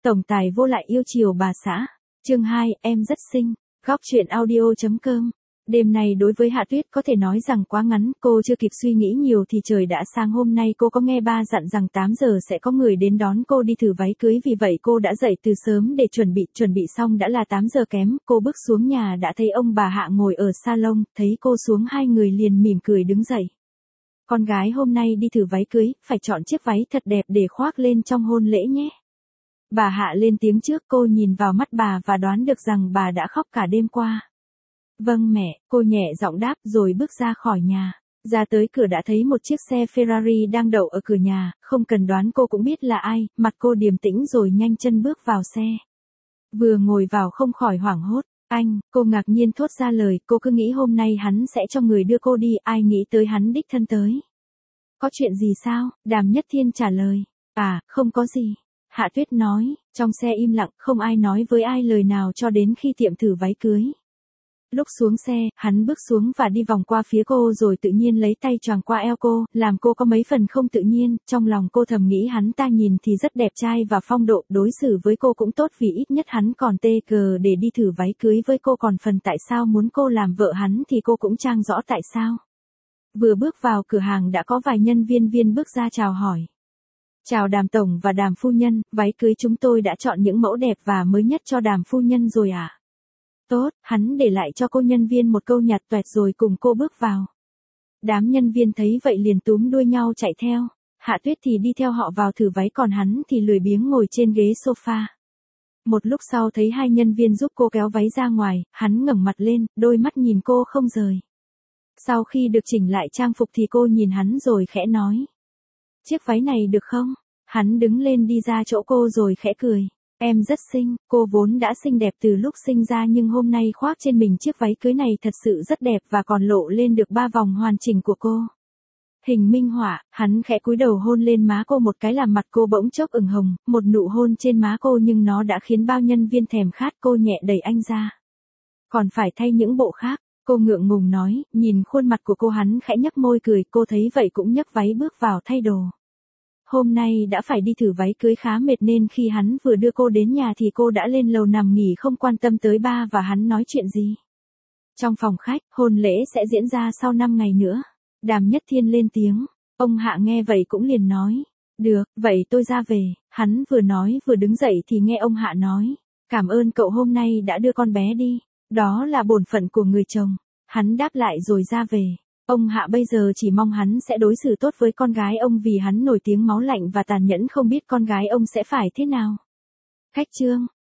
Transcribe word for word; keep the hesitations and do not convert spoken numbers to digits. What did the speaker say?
Tổng tài vô lại yêu chiều bà xã. Chương hai, em rất xinh. Góc truyện audio.com. Đêm này đối với Hạ Tuyết có thể nói rằng quá ngắn, cô chưa kịp suy nghĩ nhiều thì trời đã sang. Hôm nay cô có nghe ba dặn rằng tám giờ sẽ có người đến đón cô đi thử váy cưới, vì vậy cô đã dậy từ sớm để chuẩn bị, chuẩn bị xong đã là tám giờ kém, cô bước xuống nhà đã thấy ông bà Hạ ngồi ở salon, thấy cô xuống hai người liền mỉm cười đứng dậy. Con gái hôm nay đi thử váy cưới, phải chọn chiếc váy thật đẹp để khoác lên trong hôn lễ nhé. Bà Hạ lên tiếng trước, cô nhìn vào mắt bà và đoán được rằng bà đã khóc cả đêm qua. Vâng mẹ, cô nhẹ giọng đáp rồi bước ra khỏi nhà. Ra tới cửa đã thấy một chiếc xe Ferrari đang đậu ở cửa nhà, không cần đoán cô cũng biết là ai, mặt cô điềm tĩnh rồi nhanh chân bước vào xe. Vừa ngồi vào không khỏi hoảng hốt. Anh, cô ngạc nhiên thốt ra lời, cô cứ nghĩ hôm nay hắn sẽ cho người đưa cô đi, ai nghĩ tới hắn đích thân tới. Có chuyện gì sao? Đàm Nhất Thiên trả lời. À, không có gì. Hạ Tuyết nói, trong xe im lặng, không ai nói với ai lời nào cho đến khi tiệm thử váy cưới. Lúc xuống xe, hắn bước xuống và đi vòng qua phía cô rồi tự nhiên lấy tay choàng qua eo cô, làm cô có mấy phần không tự nhiên, trong lòng cô thầm nghĩ hắn ta nhìn thì rất đẹp trai và phong độ, đối xử với cô cũng tốt vì ít nhất hắn còn tê cờ để đi thử váy cưới với cô, còn phần tại sao muốn cô làm vợ hắn thì cô cũng trang rõ tại sao. Vừa bước vào cửa hàng đã có vài nhân viên viên bước ra chào hỏi. Chào Đàm Tổng và Đàm Phu Nhân, váy cưới chúng tôi đã chọn những mẫu đẹp và mới nhất cho Đàm Phu Nhân rồi à? Tốt, hắn để lại cho cô nhân viên một câu nhạt toẹt rồi cùng cô bước vào. Đám nhân viên thấy vậy liền túm đuôi nhau chạy theo. Hạ Tuyết thì đi theo họ vào thử váy, còn hắn thì lười biếng ngồi trên ghế sofa. Một lúc sau thấy hai nhân viên giúp cô kéo váy ra ngoài, hắn ngẩng mặt lên, đôi mắt nhìn cô không rời. Sau khi được chỉnh lại trang phục thì cô nhìn hắn rồi khẽ nói. Chiếc váy này được không? Hắn đứng lên đi ra chỗ cô rồi khẽ cười. Em rất xinh, cô vốn đã xinh đẹp từ lúc sinh ra nhưng hôm nay khoác trên mình chiếc váy cưới này thật sự rất đẹp và còn lộ lên được ba vòng hoàn chỉnh của cô. Hình minh họa, hắn khẽ cúi đầu hôn lên má cô một cái làm mặt cô bỗng chốc ửng hồng, một nụ hôn trên má cô nhưng nó đã khiến bao nhân viên thèm khát. Cô nhẹ đẩy anh ra. Còn phải thay những bộ khác, cô ngượng ngùng nói, nhìn khuôn mặt của cô. Hắn khẽ nhếch môi cười, cô thấy vậy cũng nhấc váy bước vào thay đồ. Hôm nay đã phải đi thử váy cưới khá mệt nên khi hắn vừa đưa cô đến nhà thì cô đã lên lầu nằm nghỉ không quan tâm tới ba và hắn nói chuyện gì. Trong phòng khách, hôn lễ sẽ diễn ra sau năm ngày nữa. Đàm Nhất Thiên lên tiếng. Ông Hạ nghe vậy cũng liền nói. Được, vậy tôi ra về. Hắn vừa nói vừa đứng dậy thì nghe ông Hạ nói. Cảm ơn cậu hôm nay đã đưa con bé đi. Đó là bổn phận của người chồng. Hắn đáp lại rồi ra về. Ông Hạ bây giờ chỉ mong hắn sẽ đối xử tốt với con gái ông vì hắn nổi tiếng máu lạnh và tàn nhẫn, không biết con gái ông sẽ phải thế nào. Khách trương.